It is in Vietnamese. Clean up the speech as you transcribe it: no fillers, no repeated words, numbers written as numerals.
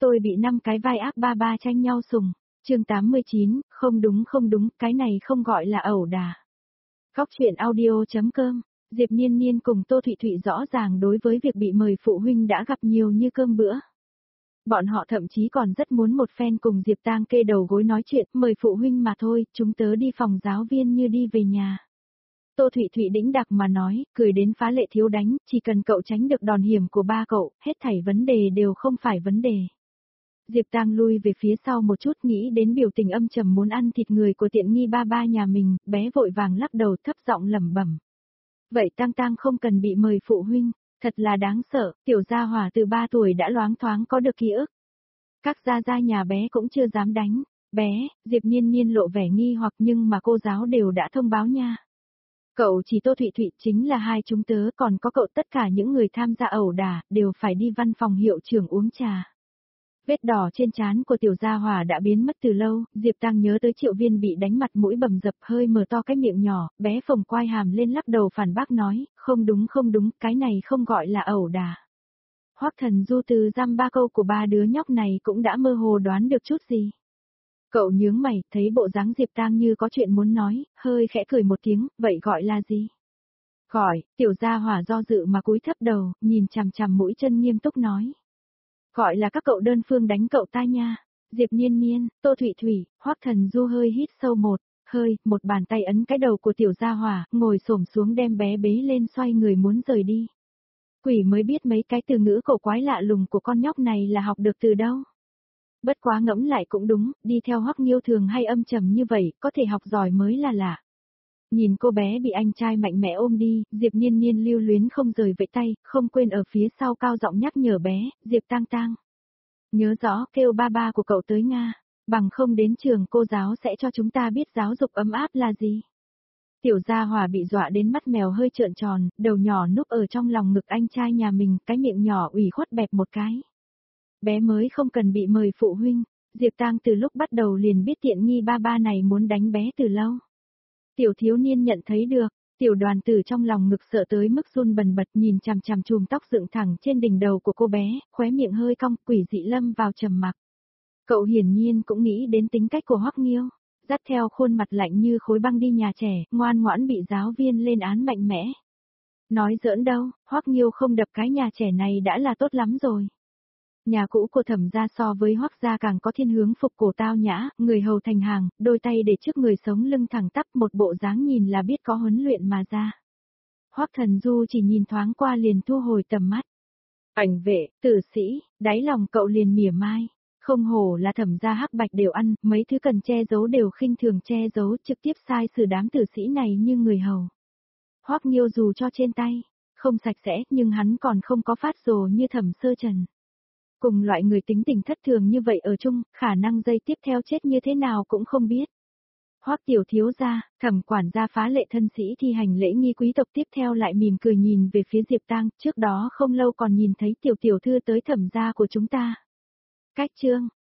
Tôi bị 5 cái vai ác ba ba tranh nhau sùng. Chương 89, không đúng, cái này không gọi là ẩu đả. Góc truyện audio.com. Diệp Niên Niên cùng Tô Thụy Thụy rõ ràng đối với việc bị mời phụ huynh đã gặp nhiều như cơm bữa. Bọn họ thậm chí còn rất muốn một phen cùng Diệp Tang kê đầu gối nói chuyện, mời phụ huynh mà thôi, chúng tớ đi phòng giáo viên như đi về nhà. Tô Thụy Thụy đĩnh đạc mà nói, cười đến phá lệ thiếu đánh, chỉ cần cậu tránh được đòn hiểm của ba cậu, hết thảy vấn đề đều không phải vấn đề. Diệp Tang lui về phía sau một chút, nghĩ đến biểu tình âm trầm muốn ăn thịt người của tiện nghi ba ba nhà mình, bé vội vàng lắc đầu thấp giọng lẩm bẩm. Vậy Tang Tang không cần bị mời phụ huynh, thật là đáng sợ, tiểu gia hỏa từ 3 tuổi đã loáng thoáng có được ký ức. Các gia gia nhà bé cũng chưa dám đánh, bé, Diệp Niên Niên lộ vẻ nghi hoặc nhưng mà cô giáo đều đã thông báo nha. Cậu chỉ Tô Thụy Thụy chính là hai chúng tớ, còn có cậu tất cả những người tham gia ẩu đả, đều phải đi văn phòng hiệu trưởng uống trà. Vết đỏ trên trán của tiểu gia hỏa đã biến mất từ lâu, Diệp Tang nhớ tới Triệu Viên bị đánh mặt mũi bầm dập hơi mở to cái miệng nhỏ, bé phồng quai hàm lên lắc đầu phản bác nói, không đúng, cái này không gọi là ẩu đả. Hoắc Thần Du từ dăm ba câu của ba đứa nhóc này cũng đã mơ hồ đoán được chút gì. Cậu nhướng mày, thấy bộ dáng Diệp Tang như có chuyện muốn nói, hơi khẽ cười một tiếng, vậy gọi là gì? Gọi, tiểu gia hỏa do dự mà cúi thấp đầu, nhìn chằm chằm mũi chân nghiêm túc nói. Gọi là các cậu đơn phương đánh cậu ta nha. Diệp Niên Niên, Tô Thụy Thụy, Hoắc Thần Du hơi hít sâu một bàn tay ấn cái đầu của tiểu gia hỏa, ngồi xổm xuống đem bé bế lên xoay người muốn rời đi. Quỷ mới biết mấy cái từ ngữ cổ quái lạ lùng của con nhóc này là học được từ đâu. Bất quá ngẫm lại cũng đúng, đi theo Hoắc Nghiêu thường hay âm trầm như vậy, có thể học giỏi mới là lạ. Nhìn cô bé bị anh trai mạnh mẽ ôm đi, Diệp Niên Niên lưu luyến không rời vẫy tay, không quên ở phía sau cao giọng nhắc nhở bé, Diệp Tang Tang. Nhớ rõ kêu ba ba của cậu tới Nga, bằng không đến trường cô giáo sẽ cho chúng ta biết giáo dục ấm áp là gì. Tiểu gia hỏa bị dọa đến mắt mèo hơi trợn tròn, đầu nhỏ núp ở trong lòng ngực anh trai nhà mình, cái miệng nhỏ ủy khuất bẹp một cái. Bé mới không cần bị mời phụ huynh, Diệp Tang từ lúc bắt đầu liền biết tiện nghi ba ba này muốn đánh bé từ lâu. Tiểu thiếu niên nhận thấy được, tiểu đoàn tử trong lòng ngực sợ tới mức run bần bật nhìn chằm chằm chùm tóc dựng thẳng trên đỉnh đầu của cô bé, khóe miệng hơi cong, quỷ dị lâm vào trầm mặc. Cậu hiển nhiên cũng nghĩ đến tính cách của Hoắc Nghiêu, dắt theo khuôn mặt lạnh như khối băng đi nhà trẻ, ngoan ngoãn bị giáo viên lên án mạnh mẽ. Nói giỡn đâu, Hoắc Nghiêu không đập cái nhà trẻ này đã là tốt lắm rồi. Nhà cũ của Thẩm gia so với Hoắc gia càng có thiên hướng phục cổ tao nhã, người hầu thành hàng, đôi tay để trước người sống lưng thẳng tắp, một bộ dáng nhìn là biết có huấn luyện mà ra. Hoắc Thần Du chỉ nhìn thoáng qua liền thu hồi tầm mắt. Ảnh vệ, tử sĩ, đáy lòng cậu liền mỉa mai. Không hổ là Thẩm gia hắc bạch đều ăn, mấy thứ cần che giấu đều khinh thường che giấu, trực tiếp sai xử đám tử sĩ này như người hầu. Hoắc Nghiêu dù cho trên tay, không sạch sẽ, nhưng hắn còn không có phát rồ như Thẩm Sơ Trần. Cùng loại người tính tình thất thường như vậy ở chung, khả năng giây tiếp theo chết như thế nào cũng không biết. Hoắc tiểu thiếu gia, Thẩm quản gia phá lệ thân sĩ thi hành lễ nghi quý tộc tiếp theo lại mỉm cười nhìn về phía Diệp Tang, trước đó không lâu còn nhìn thấy tiểu tiểu thư tới Thẩm gia của chúng ta. Cách chương,